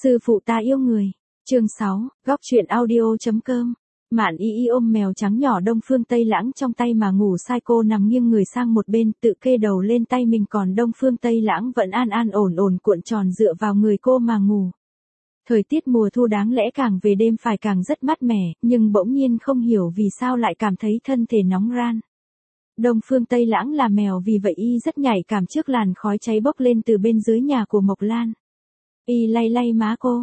Sư phụ ta yêu người. Chương 6, góc truyện audio.com. Mạn Y Y ôm mèo trắng nhỏ Đông Phương Tây Lãng trong tay mà ngủ sai, cô nằm nghiêng người sang một bên, tự kê đầu lên tay mình, còn Đông Phương Tây Lãng vẫn an an ổn ổn cuộn tròn dựa vào người cô mà ngủ. Thời tiết mùa thu đáng lẽ càng về đêm phải càng rất mát mẻ, nhưng bỗng nhiên không hiểu vì sao lại cảm thấy thân thể nóng ran. Đông Phương Tây Lãng là mèo, vì vậy y rất nhạy cảm trước làn khói cháy bốc lên từ bên dưới nhà của Mộc Lan. Y lay lay má cô,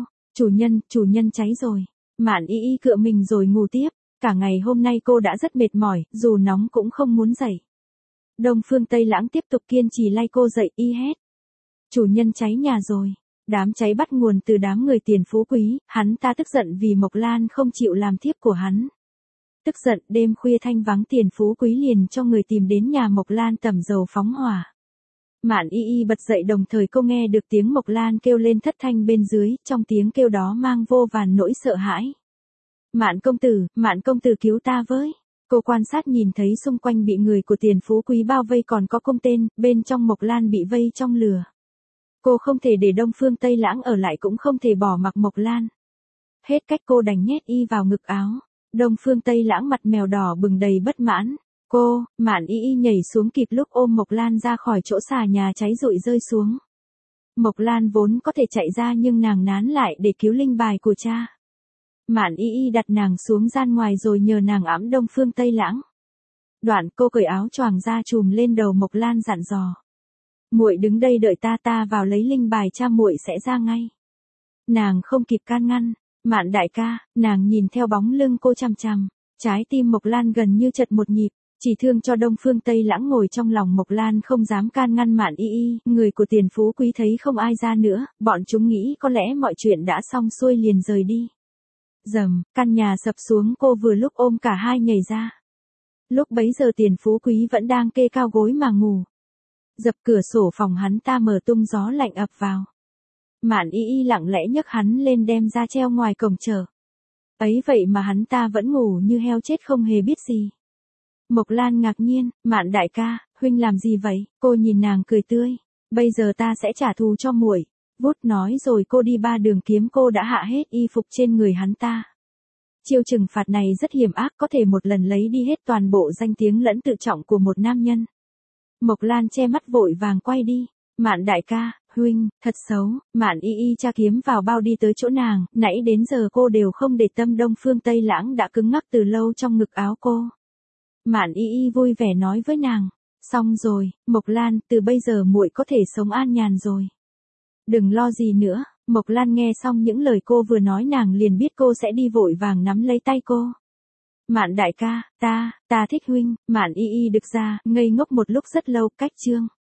chủ nhân cháy rồi. Mạn Y Y cựa mình rồi ngủ tiếp, cả ngày hôm nay cô đã rất mệt mỏi, dù nóng cũng không muốn dậy. Đông Phương Tây Lãng tiếp tục kiên trì lay cô dậy, y hét. Chủ nhân cháy nhà rồi. Đám cháy bắt nguồn từ đám người tiền phú quý, hắn ta tức giận vì Mộc Lan không chịu làm thiếp của hắn. Tức giận, đêm khuya thanh vắng, tiền phú quý liền cho người tìm đến nhà Mộc Lan tẩm dầu phóng hỏa. Mạn Y Y bật dậy, đồng thời cô nghe được tiếng Mộc Lan kêu lên thất thanh bên dưới, trong tiếng kêu đó mang vô vàn nỗi sợ hãi. Mạn công tử cứu ta với. Cô quan sát nhìn thấy xung quanh bị người của tiền phú quý bao vây, còn có công tên, bên trong Mộc Lan bị vây trong lửa. Cô không thể để Đông Phương Tây Lãng ở lại, cũng không thể bỏ mặc Mộc Lan. Hết cách, cô đành nhét y vào ngực áo. Đông Phương Tây Lãng mặt mèo đỏ bừng đầy bất mãn. Mạn Y Y nhảy xuống kịp lúc ôm Mộc Lan ra khỏi chỗ xà nhà cháy rụi rơi xuống. Mộc Lan vốn có thể chạy ra nhưng nàng nán lại để cứu linh bài của cha. Mạn Y Y đặt nàng xuống gian ngoài rồi nhờ nàng ẵm Đông Phương Tây Lãng. Đoạn cô cởi áo choàng ra trùm lên đầu Mộc Lan dặn dò. Muội đứng đây đợi ta vào lấy linh bài, cha muội sẽ ra ngay. Nàng không kịp can ngăn. Mạn đại ca. Nàng nhìn theo bóng lưng cô chằm chằm. Trái tim Mộc Lan gần như chật một nhịp. Chỉ thương cho Đông Phương Tây Lãng ngồi trong lòng Mộc Lan không dám can ngăn Mạn Y Y. Người của tiền phú quý thấy không ai ra nữa, bọn chúng nghĩ có lẽ mọi chuyện đã xong xuôi liền rời đi. Rầm, căn nhà sập xuống, cô vừa lúc ôm cả hai nhảy ra. Lúc bấy giờ tiền phú quý vẫn đang kê cao gối mà ngủ. Dập cửa sổ phòng hắn ta mở tung, gió lạnh ập vào. Mạn Y Y lặng lẽ nhấc hắn lên đem ra treo ngoài cổng chợ. Ấy vậy mà hắn ta vẫn ngủ như heo chết không hề biết gì. Mộc Lan ngạc nhiên, Mạn đại ca, huynh làm gì vậy? Cô nhìn nàng cười tươi. Bây giờ ta sẽ trả thù cho muội. Vút nói rồi cô đi 3 đường kiếm, cô đã hạ hết y phục trên người hắn ta. Chiêu trừng phạt này rất hiểm ác, có thể một lần lấy đi hết toàn bộ danh tiếng lẫn tự trọng của một nam nhân. Mộc Lan che mắt vội vàng quay đi. Mạn đại ca, huynh, thật xấu. Mạn Y Y tra kiếm vào bao đi tới chỗ nàng, nãy đến giờ cô đều không để tâm Đông Phương Tây Lãng đã cứng ngắc từ lâu trong ngực áo cô. Mạn Y Y vui vẻ nói với nàng, xong rồi, Mộc Lan, từ bây giờ muội có thể sống an nhàn rồi. Đừng lo gì nữa. Mộc Lan nghe xong những lời cô vừa nói, nàng liền biết cô sẽ đi, vội vàng nắm lấy tay cô. Mạn đại ca, ta thích huynh. Mạn Y Y đực ra, ngây ngốc một lúc rất lâu. Cách chương